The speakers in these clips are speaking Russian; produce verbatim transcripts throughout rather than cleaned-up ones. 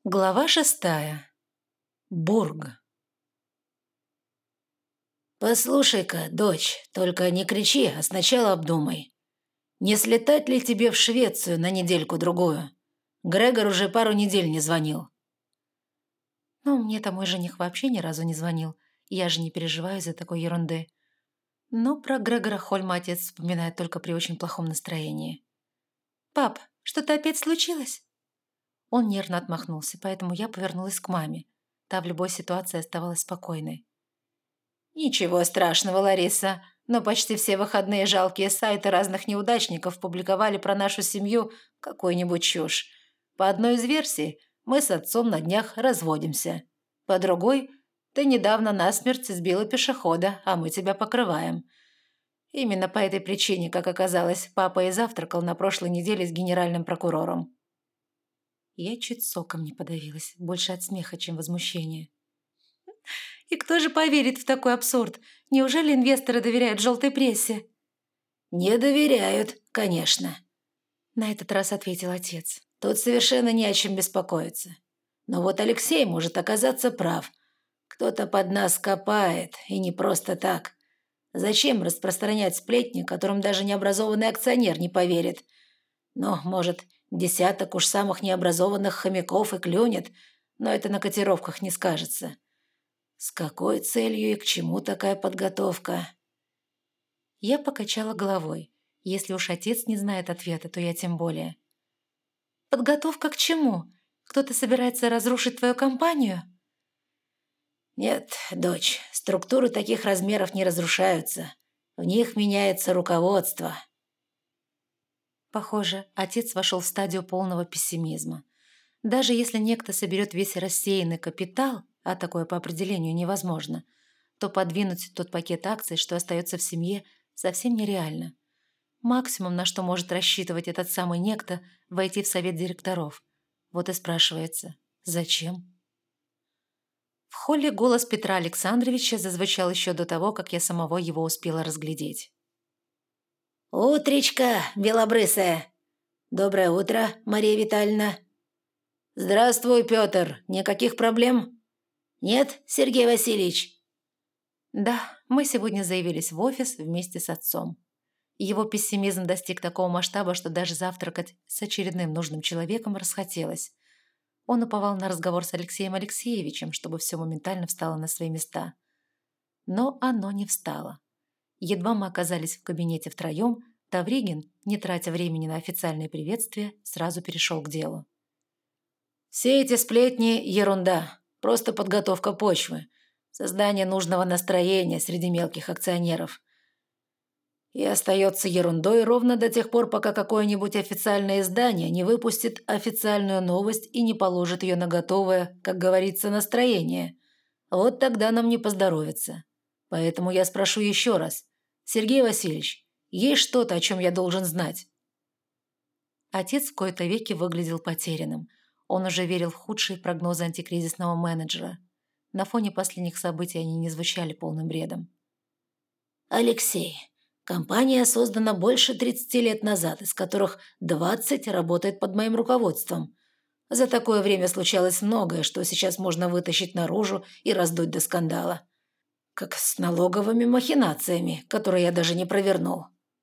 Глава шестая. Бург. «Послушай-ка, дочь, только не кричи, а сначала обдумай. Не слетать ли тебе в Швецию на недельку-другую? Грегор уже пару недель не звонил». Ну, мне-то мой жених вообще ни разу не звонил. Я же не переживаю из-за такой ерунды. Но про Грегора Хольма отец вспоминает только при очень плохом настроении. «Пап, что-то опять случилось?» Он нервно отмахнулся, поэтому я повернулась к маме. Та в любой ситуации оставалась спокойной. «Ничего страшного, Лариса, но почти все выходные жалкие сайты разных неудачников публиковали про нашу семью какую-нибудь чушь. По одной из версий, мы с отцом на днях разводимся. По другой, ты недавно насмерть сбила пешехода, а мы тебя покрываем. Именно по этой причине, как оказалось, папа и завтракал на прошлой неделе с генеральным прокурором». Я чуть соком не подавилась, больше от смеха, чем возмущения. И кто же поверит в такой абсурд? Неужели инвесторы доверяют желтой прессе? «Не доверяют, конечно», — на этот раз ответил отец. «Тут совершенно не о чем беспокоиться. Но вот Алексей может оказаться прав. Кто-то под нас копает, и не просто так. Зачем распространять сплетни, которым даже необразованный акционер не поверит? Ну, может, десяток уж самых необразованных хомяков и клюнет, но это на котировках не скажется. С какой целью и к чему такая подготовка?» Я покачала головой. Если уж отец не знает ответа, то я тем более. «Подготовка к чему? Кто-то собирается разрушить твою компанию?» «Нет, дочь, структуры таких размеров не разрушаются. В них меняется руководство». Похоже, отец вошел в стадию полного пессимизма. Даже если некто соберет весь рассеянный капитал, а такое по определению невозможно, то подвинуть тот пакет акций, что остается в семье, совсем нереально. Максимум, на что может рассчитывать этот самый некто, войти в совет директоров. Вот и спрашивается, зачем? В холле голос Петра Александровича зазвучал еще до того, как я самого его успела разглядеть. «Утречка, белобрысая! Доброе утро, Мария Витальевна!» «Здравствуй, Петр! Никаких проблем?» «Нет, Сергей Васильевич?» Да, мы сегодня заявились в офис вместе с отцом. Его пессимизм достиг такого масштаба, что даже завтракать с очередным нужным человеком расхотелось. Он уповал на разговор с Алексеем Алексеевичем, чтобы все моментально встало на свои места. Но оно не встало. Едва мы оказались в кабинете втроем, Тавригин, не тратя времени на официальные приветствия, сразу перешел к делу. «Все эти сплетни – ерунда, просто подготовка почвы, создание нужного настроения среди мелких акционеров. И остается ерундой ровно до тех пор, пока какое-нибудь официальное издание не выпустит официальную новость и не положит ее на готовое, как говорится, настроение. Вот тогда нам не поздоровится. Поэтому я спрошу еще раз. Сергей Васильевич, есть что-то, о чем я должен знать?» Отец в кои-то веки выглядел потерянным. Он уже верил в худшие прогнозы антикризисного менеджера. На фоне последних событий они не звучали полным бредом. «Алексей, компания создана больше тридцати лет назад, из которых двадцать работает под моим руководством. За такое время случалось многое, что сейчас можно вытащить наружу и раздуть до скандала. Как с налоговыми махинациями, которые я даже не провернул».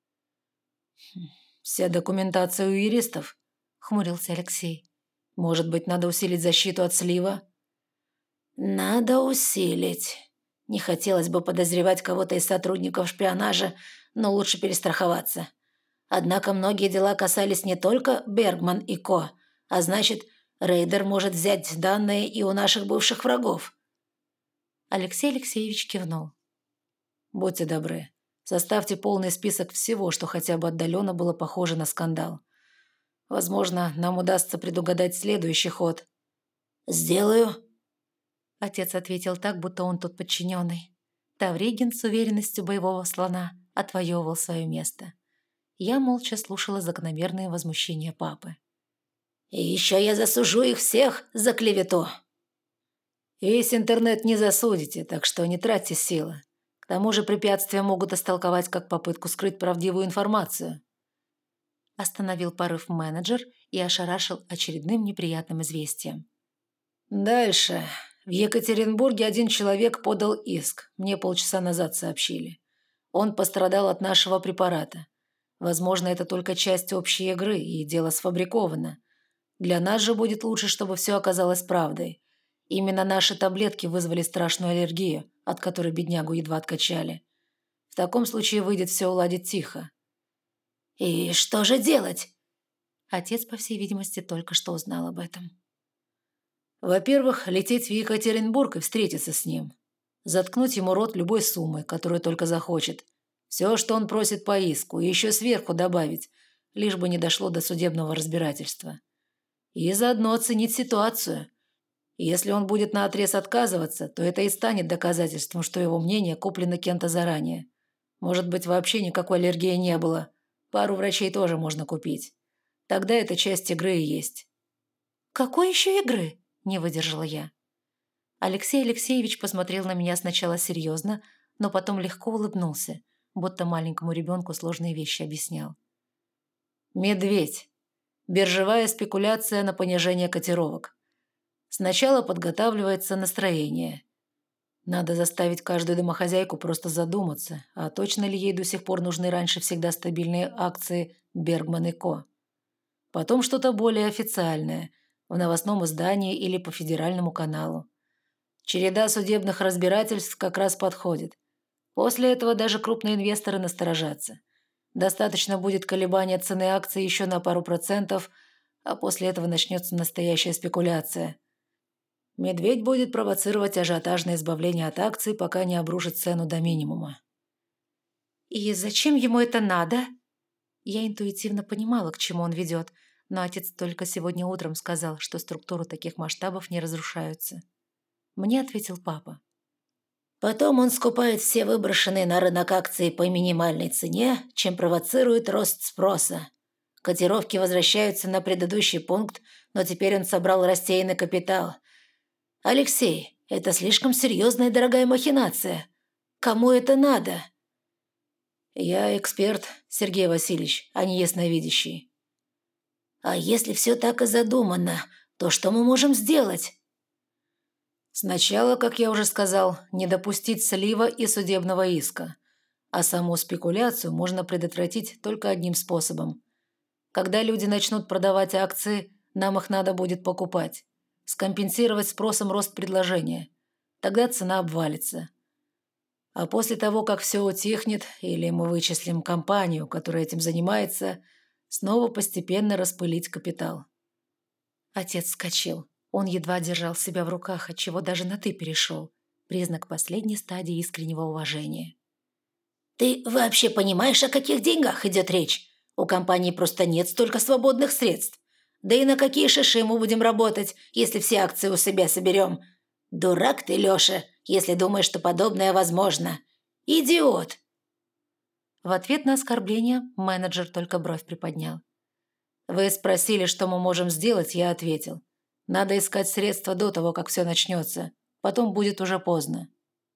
«Вся документация у юристов», — хмурился Алексей. «Может быть, надо усилить защиту от слива?» «Надо усилить. Не хотелось бы подозревать кого-то из сотрудников шпионажа, но лучше перестраховаться. Однако многие дела касались не только Бергман и Ко, а значит, рейдер может взять данные и у наших бывших врагов». Алексей Алексеевич кивнул. «Будьте добры, составьте полный список всего, что хотя бы отдаленно было похоже на скандал. Возможно, нам удастся предугадать следующий ход». «Сделаю», — отец ответил так, будто он тут подчиненный. Тавригин с уверенностью боевого слона отвоевывал свое место. Я молча слушала закономерные возмущения папы. «И еще я засужу их всех за клевету». «Весь интернет не засудите, так что не тратьте силы. К тому же препятствия могут истолковать как попытку скрыть правдивую информацию». Остановил порыв менеджер и ошарашил очередным неприятным известием. Дальше. В Екатеринбурге один человек подал иск. Мне полчаса назад сообщили. Он пострадал от нашего препарата. Возможно, это только часть общей игры, и дело сфабриковано. Для нас же будет лучше, чтобы все оказалось правдой. Именно наши таблетки вызвали страшную аллергию, от которой беднягу едва откачали. В таком случае выйдет все уладить тихо. «И что же делать?» Отец, по всей видимости, только что узнал об этом. Во-первых, лететь в Екатеринбург и встретиться с ним. Заткнуть ему рот любой суммой, которую только захочет. Все, что он просит по иску, и еще сверху добавить, лишь бы не дошло до судебного разбирательства. И заодно оценить ситуацию. Если он будет наотрез отказываться, то это и станет доказательством, что его мнение куплено кем-то заранее. Может быть, вообще никакой аллергии не было. Пару врачей тоже можно купить. Тогда это часть игры и есть. «Какой еще игры?» – не выдержала я. Алексей Алексеевич посмотрел на меня сначала серьезно, но потом легко улыбнулся, будто маленькому ребенку сложные вещи объяснял. «Медведь. Биржевая спекуляция на понижение котировок. Сначала подготавливается настроение. Надо заставить каждую домохозяйку просто задуматься, а точно ли ей до сих пор нужны раньше всегда стабильные акции «Бергман и Ко». Потом что-то более официальное, в новостном издании или по федеральному каналу. Череда судебных разбирательств как раз подходит. После этого даже крупные инвесторы насторожатся. Достаточно будет колебания цены акций еще на пару процентов, а после этого начнется настоящая спекуляция. Медведь будет провоцировать ажиотажное избавление от акций, пока не обрушит цену до минимума. «И зачем ему это надо?» Я интуитивно понимала, к чему он ведет, но отец только сегодня утром сказал, что структуры таких масштабов не разрушаются. Мне ответил папа. Потом он скупает все выброшенные на рынок акции по минимальной цене, чем провоцирует рост спроса. Котировки возвращаются на предыдущий пункт, но теперь он собрал рассеянный капитал. «Алексей, это слишком серьезная и дорогая махинация. Кому это надо?» «Я эксперт, Сергей Васильевич, а не ясновидящий». «А если все так и задумано, то что мы можем сделать?» Сначала, как я уже сказал, не допустить слива и судебного иска. А саму спекуляцию можно предотвратить только одним способом. Когда люди начнут продавать акции, нам их надо будет покупать. Скомпенсировать спросом рост предложения. Тогда цена обвалится. А после того, как все утихнет, или мы вычислим компанию, которая этим занимается, снова постепенно распылить капитал. Отец вскочил. Он едва держал себя в руках, отчего даже на «ты» перешел. Признак последней стадии искреннего уважения. «Ты вообще понимаешь, о каких деньгах идет речь? У компании просто нет столько свободных средств. Да и на какие шиши мы будем работать, если все акции у себя соберем? Дурак ты, Леша, если думаешь, что подобное возможно. Идиот!» В ответ на оскорбление менеджер только бровь приподнял. «Вы спросили, что мы можем сделать, я ответил. Надо искать средства до того, как все начнется. Потом будет уже поздно».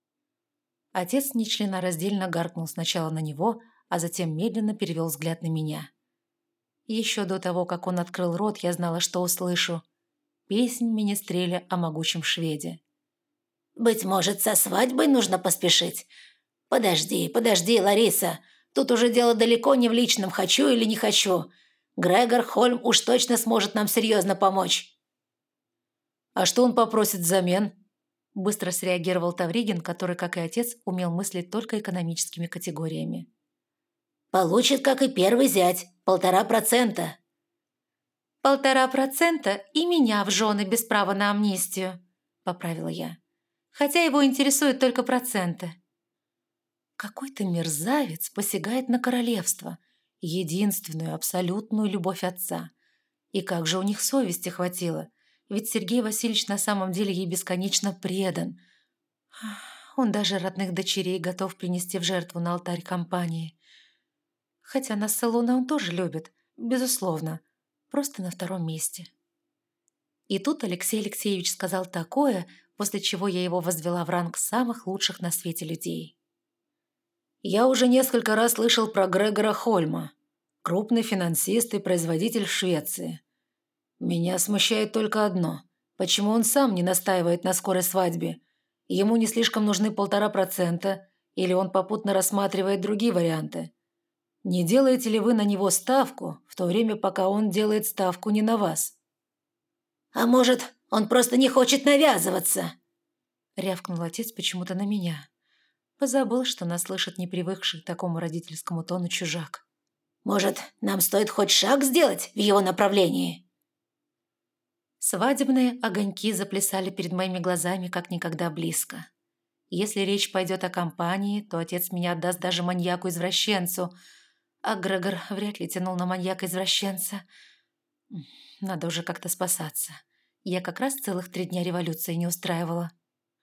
Отец нечленораздельно гаркнул сначала на него, а затем медленно перевел взгляд на меня. Еще до того, как он открыл рот, я знала, что услышу. Песнь Менестреля о могучем шведе. «Быть может, со свадьбой нужно поспешить? Подожди, подожди, Лариса. Тут уже дело далеко не в личном «хочу» или «не хочу». Грегор Хольм уж точно сможет нам серьезно помочь». «А что он попросит взамен?» Быстро среагировал Тавригин, который, как и отец, умел мыслить только экономическими категориями. «Получит, как и первый зять, полтора процента». «Полтора процента и меня в жены без права на амнистию», — поправила я. «Хотя его интересуют только проценты». Какой-то мерзавец посягает на королевство, единственную абсолютную любовь отца. И как же у них совести хватило, ведь Сергей Васильевич на самом деле ей бесконечно предан. Он даже родных дочерей готов принести в жертву на алтарь компании. Хотя нас с Алуной он тоже любит, безусловно, просто на втором месте. И тут Алексей Алексеевич сказал такое, после чего я его возвела в ранг самых лучших на свете людей. «Я уже несколько раз слышал про Грегора Хольма. Крупный финансист и производитель в Швеции. Меня смущает только одно. Почему он сам не настаивает на скорой свадьбе? Ему не слишком нужны полтора процента, или он попутно рассматривает другие варианты? Не делаете ли вы на него ставку, в то время пока он делает ставку не на вас? «А может, он просто не хочет навязываться?» Рявкнул отец почему-то на меня. Позабыл, что нас слышит непривыкший к такому родительскому тону чужак. «Может, нам стоит хоть шаг сделать в его направлении?» Свадебные огоньки заплясали перед моими глазами как никогда близко. Если речь пойдет о компании, то отец меня отдаст даже маньяку-извращенцу, а Грегор вряд ли тянул на маньяка-извращенца. Надо уже как-то спасаться. Я как раз целых три дня революции не устраивала.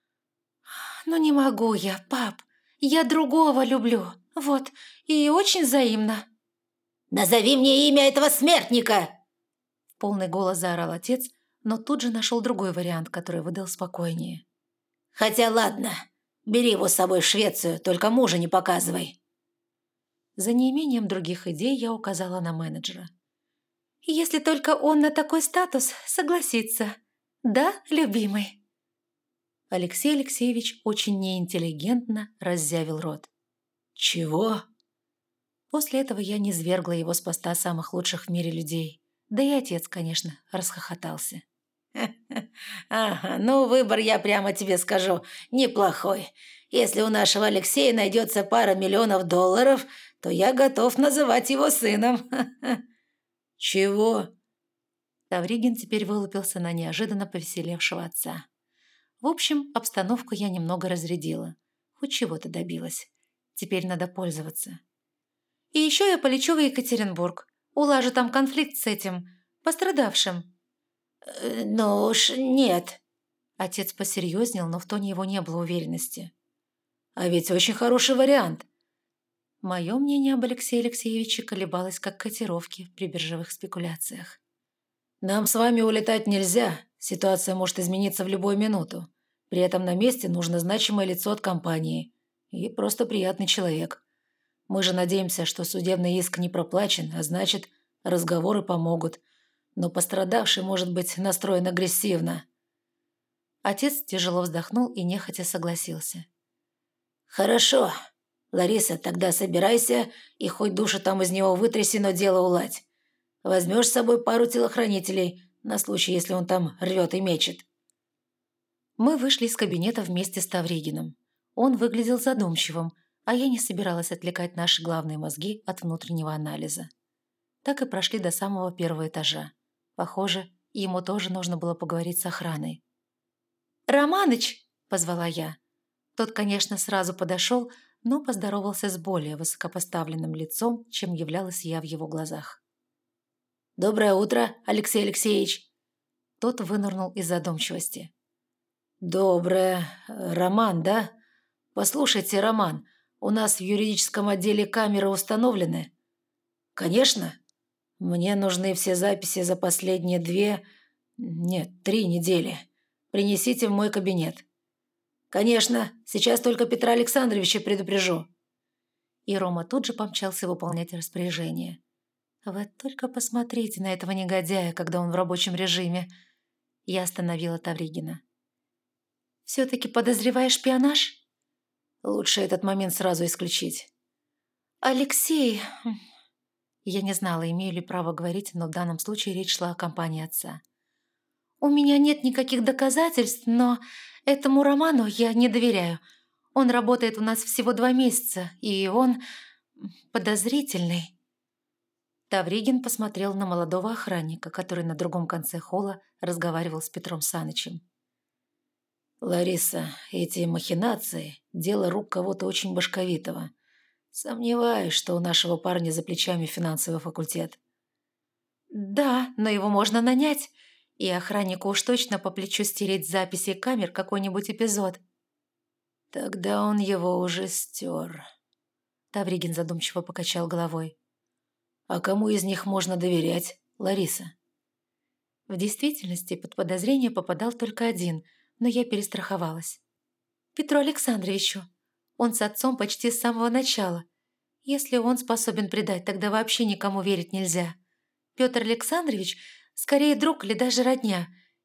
«Ну не могу я, пап. Я другого люблю. Вот, и очень взаимно». «Назови мне имя этого смертника!» В полный голос заорал отец, но тут же нашел другой вариант, который выдал спокойнее. «Хотя ладно, бери его с собой в Швецию, только мужа не показывай». За неимением других идей я указала на менеджера. «Если только он на такой статус согласится. Да, любимый?» Алексей Алексеевич очень неинтеллигентно раззявил рот. «Чего?» После этого я низвергла его с поста самых лучших в мире людей. Да и отец, конечно, расхохотался. «Ага, ну выбор, я прямо тебе скажу, неплохой. Если у нашего Алексея найдется пара миллионов долларов, то я готов называть его сыном». «Чего?» Тавригин теперь вылупился на неожиданно повеселевшего отца. В общем, обстановку я немного разрядила. Хоть чего-то добилась. Теперь надо пользоваться. И еще я полечу в Екатеринбург. Улажу там конфликт с этим пострадавшим. «Ну уж нет». Отец посерьезнел, но в тоне его не было уверенности. «А ведь очень хороший вариант». Мое мнение об Алексее Алексеевиче колебалось, как котировки при биржевых спекуляциях. «Нам с вами улетать нельзя. Ситуация может измениться в любую минуту. При этом на месте нужно значимое лицо от компании. И просто приятный человек. Мы же надеемся, что судебный иск не проплачен, а значит, разговоры помогут. Но пострадавший может быть настроен агрессивно». Отец тяжело вздохнул и нехотя согласился. «Хорошо. Лариса, тогда собирайся и хоть душу там из него вытряси, но дело уладь. Возьмешь с собой пару телохранителей на случай, если он там рвет и мечет». Мы вышли из кабинета вместе с Тавригиным. Он выглядел задумчивым, а я не собиралась отвлекать наши главные мозги от внутреннего анализа. Так и прошли до самого первого этажа. Похоже, ему тоже нужно было поговорить с охраной. «Романыч!» – позвала я. Тот, конечно, сразу подошел, но поздоровался с более высокопоставленным лицом, чем являлась я в его глазах. «Доброе утро, Алексей Алексеевич!» Тот вынырнул из задумчивости. «Доброе. Роман, да? Послушайте, Роман, у нас в юридическом отделе камеры установлены?» «Конечно. Мне нужны все записи за последние две... Нет, три недели. Принесите в мой кабинет». «Конечно. Сейчас только Петра Александровича предупрежу». И Рома тут же помчался выполнять распоряжение. «Вы только посмотрите на этого негодяя, когда он в рабочем режиме». Я остановила Тавригина. «Все-таки подозреваешь шпионаж?» «Лучше этот момент сразу исключить». «Алексей...» Я не знала, имею ли право говорить, но в данном случае речь шла о компании отца. «У меня нет никаких доказательств, но этому Роману я не доверяю. Он работает у нас всего два месяца, и он подозрительный». Тавригин посмотрел на молодого охранника, который на другом конце холла разговаривал с Петром Санычем. «Лариса, эти махинации – дело рук кого-то очень башковитого. Сомневаюсь, что у нашего парня за плечами финансовый факультет». «Да, но его можно нанять, и охраннику уж точно по плечу стереть с записей камер какой-нибудь эпизод». «Тогда он его уже стер». Тавригин задумчиво покачал головой. «А кому из них можно доверять, Лариса?» В действительности под подозрение попадал только один, но я перестраховалась. «Петру Александровичу. Он с отцом почти с самого начала. Если он способен предать, тогда вообще никому верить нельзя. Петр Александрович скорее друг или даже родня.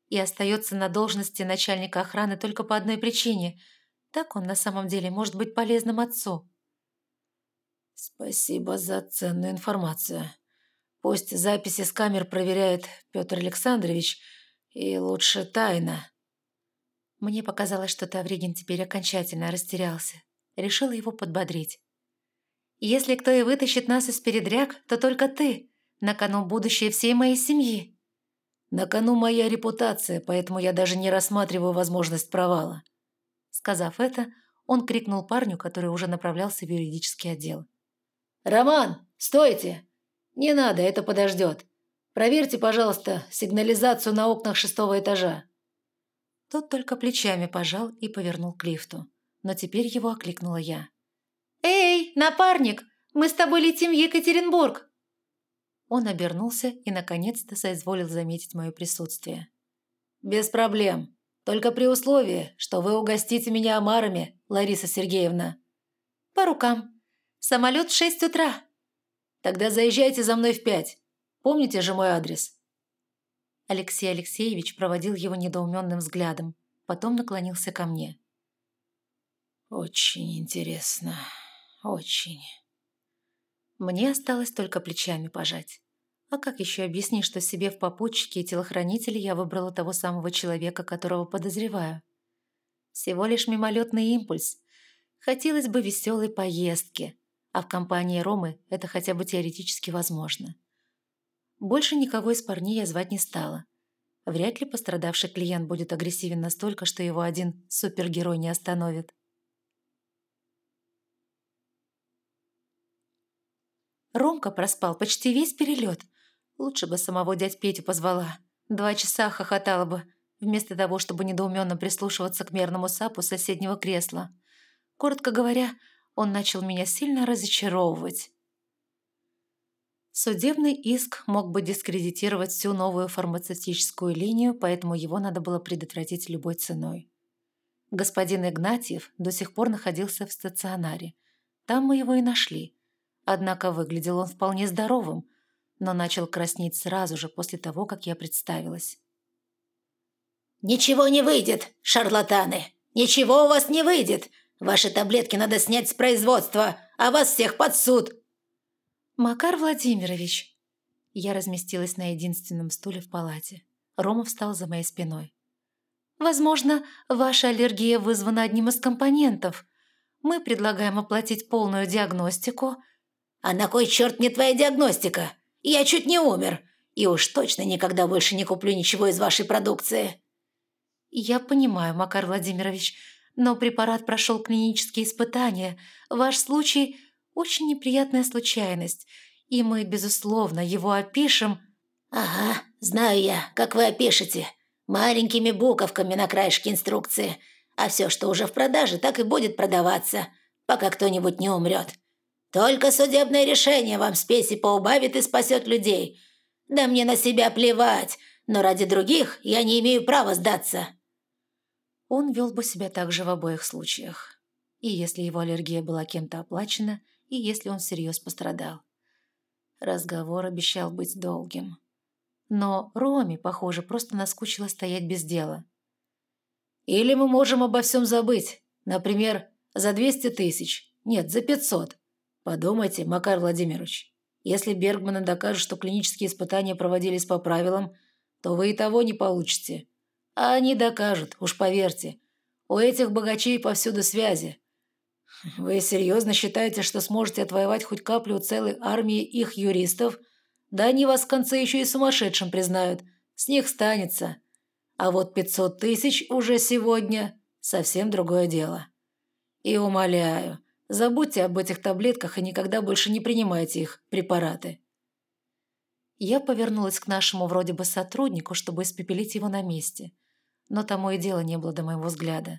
и остается на должности начальника охраны только по одной причине. Так он на самом деле может быть полезным отцу. Спасибо за ценную информацию. Пусть записи с камер проверяет Петр Александрович, и лучше тайно. Мне показалось, что Тавригин теперь окончательно растерялся. Решила его подбодрить. «Если кто и вытащит нас из передряг, то только ты. На кону будущее всей моей семьи». «На кону моя репутация, поэтому я даже не рассматриваю возможность провала». Сказав это, он крикнул парню, который уже направлялся в юридический отдел. «Роман, стойте! Не надо, это подождет. Проверьте, пожалуйста, сигнализацию на окнах шестого этажа». Тот только плечами пожал и повернул к лифту. Но теперь его окликнула я. «Эй, напарник, мы с тобой летим в Екатеринбург!» Он обернулся и наконец-то соизволил заметить мое присутствие. «Без проблем. Только при условии, что вы угостите меня омарами, Лариса Сергеевна». «По рукам. Самолет в шесть утра». «Тогда заезжайте за мной в пять. Помните же мой адрес?» Алексей Алексеевич проводил его недоуменным взглядом, потом наклонился ко мне. «Очень интересно. Очень». Мне осталось только плечами пожать. А как еще объяснить, что себе в попутчике и телохранители я выбрала того самого человека, которого подозреваю? Всего лишь мимолетный импульс. Хотелось бы веселой поездки, а в компании Ромы это хотя бы теоретически возможно. Больше никого из парней я звать не стала. Вряд ли пострадавший клиент будет агрессивен настолько, что его один супергерой не остановит. Ромка проспал почти весь перелет. Лучше бы самого дядь Петю позвала. Два часа хохотала бы, вместо того, чтобы недоуменно прислушиваться к мерному сапу соседнего кресла. Коротко говоря, он начал меня сильно разочаровывать. Судебный иск мог бы дискредитировать всю новую фармацевтическую линию, поэтому его надо было предотвратить любой ценой. Господин Игнатьев до сих пор находился в стационаре. Там мы его и нашли. Однако выглядел он вполне здоровым, но начал краснеть сразу же после того, как я представилась. «Ничего не выйдет, шарлатаны! Ничего у вас не выйдет! Ваши таблетки надо снять с производства, а вас всех под суд!» «Макар Владимирович!» Я разместилась на единственном стуле в палате. Рома встал за моей спиной. «Возможно, ваша аллергия вызвана одним из компонентов. Мы предлагаем оплатить полную диагностику». «А на кой черт мне твоя диагностика? Я чуть не умер. И уж точно никогда больше не куплю ничего из вашей продукции». «Я понимаю, Макар Владимирович, но препарат прошел клинические испытания. Ваш случай – очень неприятная случайность, и мы, безусловно, его опишем». «Ага, знаю я, как вы опишете. Маленькими буковками на краешке инструкции. А все, что уже в продаже, так и будет продаваться, пока кто-нибудь не умрет. Только судебное решение вам спеси поубавит и спасет людей. Да мне на себя плевать, но ради других я не имею права сдаться». Он вел бы себя так же в обоих случаях. И если его аллергия была кем-то оплачена, и если он всерьез пострадал. Разговор обещал быть долгим. Но Роме, похоже, просто наскучило стоять без дела. «Или мы можем обо всем забыть. Например, за двести тысяч. Нет, за пятьсот. Подумайте, Макар Владимирович, если Бергманы докажут, что клинические испытания проводились по правилам, то вы и того не получите. А они докажут, уж поверьте. У этих богачей повсюду связи. Вы серьезно считаете, что сможете отвоевать хоть каплю у целой армии их юристов? Да они вас в конце еще и сумасшедшим признают. С них станется. А вот пятьсот тысяч уже сегодня – совсем другое дело. И умоляю, забудьте об этих таблетках и никогда больше не принимайте их препараты». Я повернулась к нашему вроде бы сотруднику, чтобы испепелить его на месте. Но тому и дела не было до моего взгляда.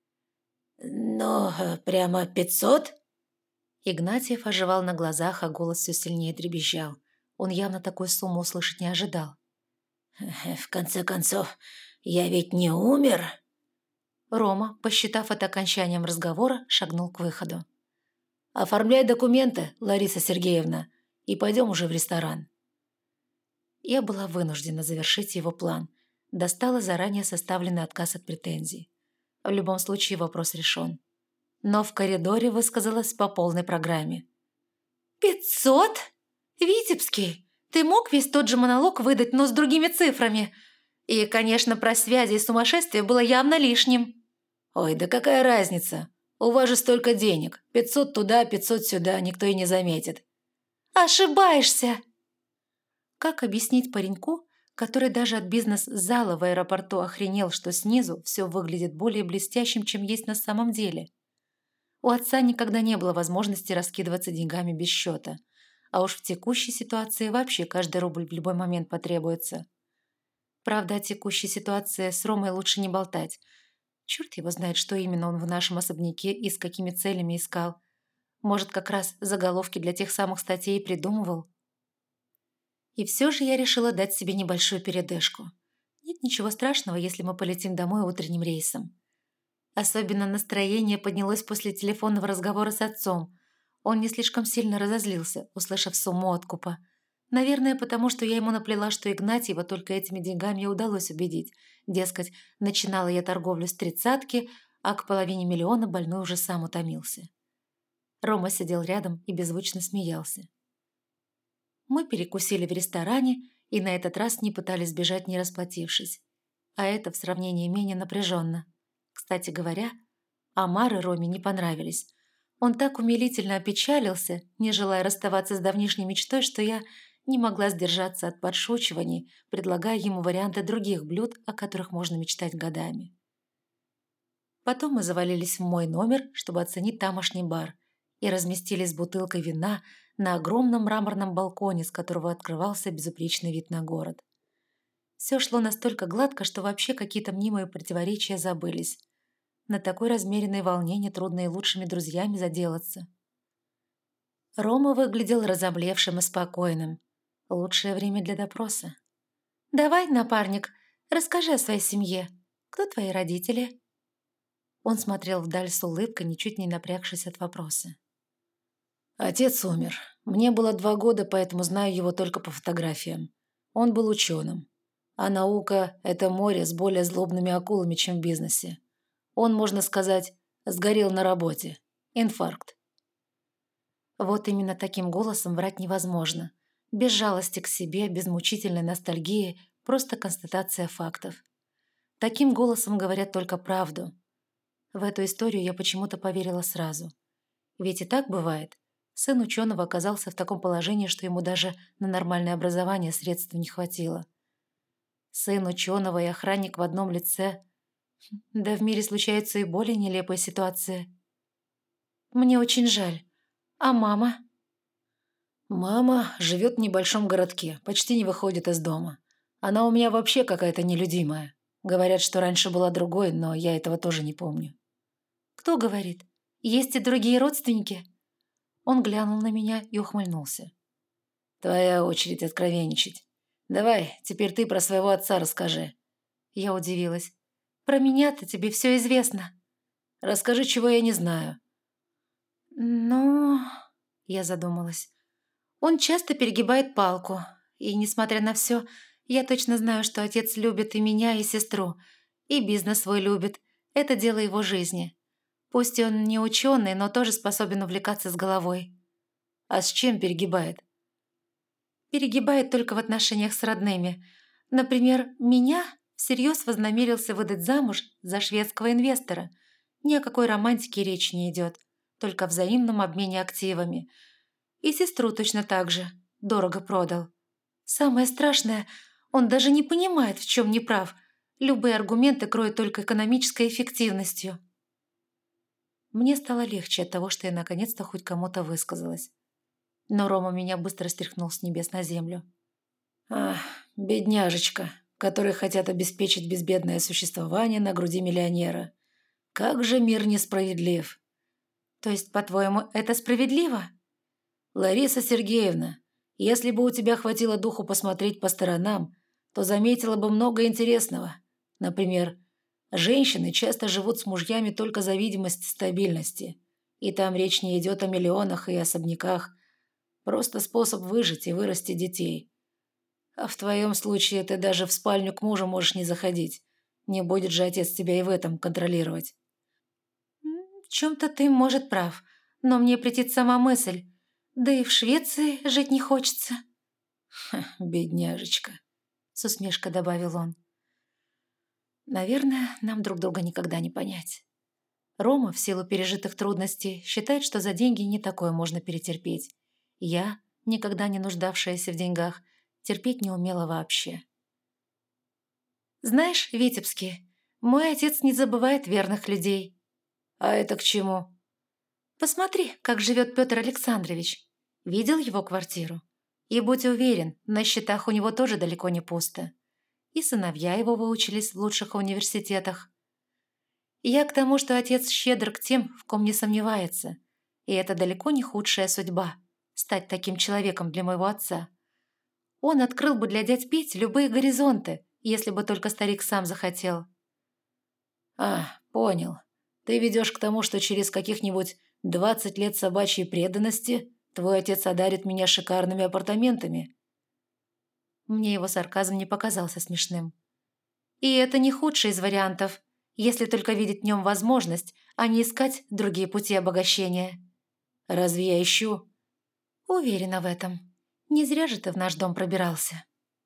«Но прямо пятьсот?» Игнатьев оживал на глазах, а голос все сильнее дребезжал. Он явно такую сумму услышать не ожидал. «В конце концов, я ведь не умер?» Рома, посчитав это окончанием разговора, шагнул к выходу. «Оформляй документы, Лариса Сергеевна, и пойдем уже в ресторан». Я была вынуждена завершить его план. Достала заранее составленный отказ от претензий. В любом случае вопрос решен. Но в коридоре высказалась по полной программе. «Пятьсот? Витебский, ты мог весь тот же монолог выдать, но с другими цифрами? И, конечно, про связи и сумасшествие было явно лишним». «Ой, да какая разница? У вас же столько денег. Пятьсот туда, пятьсот сюда, никто и не заметит». «Ошибаешься!» Как объяснить пареньку, который даже от бизнес-зала в аэропорту охренел, что снизу все выглядит более блестящим, чем есть на самом деле? У отца никогда не было возможности раскидываться деньгами без счета. А уж в текущей ситуации вообще каждый рубль в любой момент потребуется. Правда, о текущей ситуации с Ромой лучше не болтать. Черт его знает, что именно он в нашем особняке и с какими целями искал. Может, как раз заголовки для тех самых статей придумывал? И все же я решила дать себе небольшую передышку. Нет ничего страшного, если мы полетим домой утренним рейсом. Особенно настроение поднялось после телефонного разговора с отцом. Он не слишком сильно разозлился, услышав сумму откупа. Наверное, потому что я ему наплела, что Игнатьева только этими деньгами и удалось убедить. Дескать, начинала я торговлю с тридцатки, а к половине миллиона больной уже сам утомился. Рома сидел рядом и беззвучно смеялся. Мы перекусили в ресторане и на этот раз не пытались сбежать, не расплатившись. А это в сравнении менее напряженно. Кстати говоря, омары Роме не понравились. Он так умилительно опечалился, не желая расставаться с давнишней мечтой, что я не могла сдержаться от подшучиваний, предлагая ему варианты других блюд, о которых можно мечтать годами. Потом мы завалились в мой номер, чтобы оценить тамошний бар, и разместились с бутылкой вина на огромном мраморном балконе, с которого открывался безупречный вид на город. Все шло настолько гладко, что вообще какие-то мнимые противоречия забылись. На такой размеренной волне нетрудно и лучшими друзьями заделаться. Рома выглядел разомлевшим и спокойным. Лучшее время для допроса. «Давай, напарник, расскажи о своей семье. Кто твои родители?» Он смотрел вдаль с улыбкой, ничуть не напрягшись от вопроса. Отец умер. Мне было два года, поэтому знаю его только по фотографиям. Он был ученым. А наука – это море с более злобными акулами, чем в бизнесе. Он, можно сказать, сгорел на работе. Инфаркт. Вот именно таким голосом врать невозможно. Без жалости к себе, без мучительной ностальгии, просто констатация фактов. Таким голосом говорят только правду. В эту историю я почему-то поверила сразу. Ведь и так бывает. Сын ученого оказался в таком положении, что ему даже на нормальное образование средств не хватило. Сын ученого и охранник в одном лице. Да в мире случаются и более нелепые ситуации. Мне очень жаль. А мама? Мама живет в небольшом городке, почти не выходит из дома. Она у меня вообще какая-то нелюдимая. Говорят, что раньше была другой, но я этого тоже не помню. Кто говорит? Есть и другие родственники? Он глянул на меня и ухмыльнулся. Твоя очередь откровенничать. Давай, теперь ты про своего отца расскажи. Я удивилась. Про меня-то тебе все известно. Расскажи, чего я не знаю. Ну... Я задумалась. Он часто перегибает палку. И, несмотря на все, я точно знаю, что отец любит и меня, и сестру. И бизнес свой любит. Это дело его жизни. Пусть он не ученый, но тоже способен увлекаться с головой. А с чем перегибает? Перегибает только в отношениях с родными. Например, меня всерьез вознамерился выдать замуж за шведского инвестора. Ни о какой романтике речи не идет, только о взаимном обмене активами. И сестру точно так же. Дорого продал. Самое страшное, он даже не понимает, в чем не прав. Любые аргументы кроют только экономической эффективностью. Мне стало легче от того, что я наконец-то хоть кому-то высказалась. Но Рома меня быстро стряхнул с небес на землю. Ах, бедняжечка, которые хотят обеспечить безбедное существование на груди миллионера. Как же мир несправедлив. То есть, по-твоему, это справедливо? Лариса Сергеевна, если бы у тебя хватило духу посмотреть по сторонам, то заметила бы много интересного. Например, женщины часто живут с мужьями только за видимость стабильности. И там речь не идет о миллионах и особняках. Просто способ выжить и вырасти детей. А в твоем случае ты даже в спальню к мужу можешь не заходить. Не будет же отец тебя и в этом контролировать. М, В чем-то ты, может, прав, но мне претит сама мысль. Да и в Швеции жить не хочется. Бедняжечка. С усмешкой добавил он. Наверное, нам друг друга никогда не понять. Рома, в силу пережитых трудностей, считает, что за деньги не такое можно перетерпеть. Я, никогда не нуждавшаяся в деньгах, терпеть не умела вообще. Знаешь, Витебский, мой отец не забывает верных людей. А это к чему? Посмотри, как живет Петр Александрович. Видел его квартиру? И будь уверен, на счетах у него тоже далеко не пусто. И сыновья его выучились в лучших университетах. Я к тому, что отец щедр к тем, в ком не сомневается. И это далеко не худшая судьба – стать таким человеком для моего отца. Он открыл бы для дядь Пети любые горизонты, если бы только старик сам захотел. А, понял. Ты ведешь к тому, что через каких-нибудь двадцать лет собачьей преданности твой отец одарит меня шикарными апартаментами. Мне его сарказм не показался смешным. И это не худший из вариантов, если только видеть в нем возможность, а не искать другие пути обогащения. Разве я ищу? Уверена в этом. Не зря же ты в наш дом пробирался.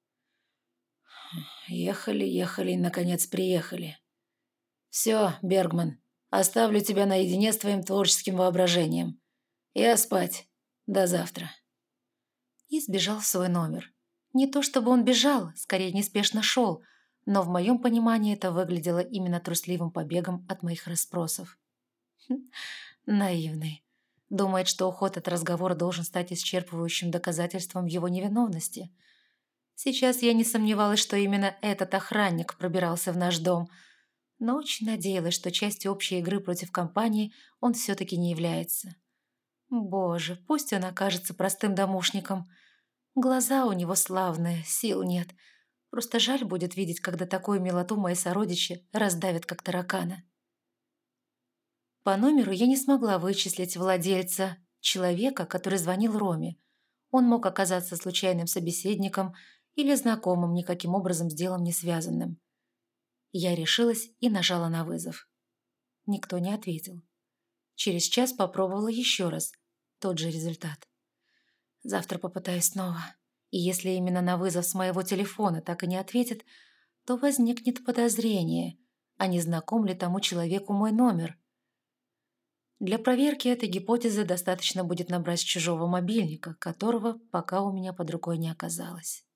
Ехали, ехали и, наконец, приехали. Все, Бергман, оставлю тебя наедине с твоим творческим воображением. Я спать. До завтра. И сбежал в свой номер. Не то чтобы он бежал, скорее неспешно шел, но в моем понимании это выглядело именно трусливым побегом от моих расспросов. Хм, наивный. Думает, что уход от разговора должен стать исчерпывающим доказательством его невиновности. Сейчас я не сомневалась, что именно этот охранник пробирался в наш дом, но очень надеялась, что частью общей игры против компании он все-таки не является. Боже, пусть он окажется простым домушником. Глаза у него славные, сил нет. Просто жаль будет видеть, когда такую милоту мои сородичи раздавят, как таракана. По номеру я не смогла вычислить владельца, человека, который звонил Роме. Он мог оказаться случайным собеседником или знакомым, никаким образом с делом не связанным. Я решилась и нажала на вызов. Никто не ответил. Через час попробовала еще раз. Тот же результат. Завтра попытаюсь снова. И если именно на вызов с моего телефона так и не ответит, то возникнет подозрение, а не знаком ли тому человеку мой номер. Для проверки этой гипотезы достаточно будет набрать с чужого мобильника, которого пока у меня под рукой не оказалось.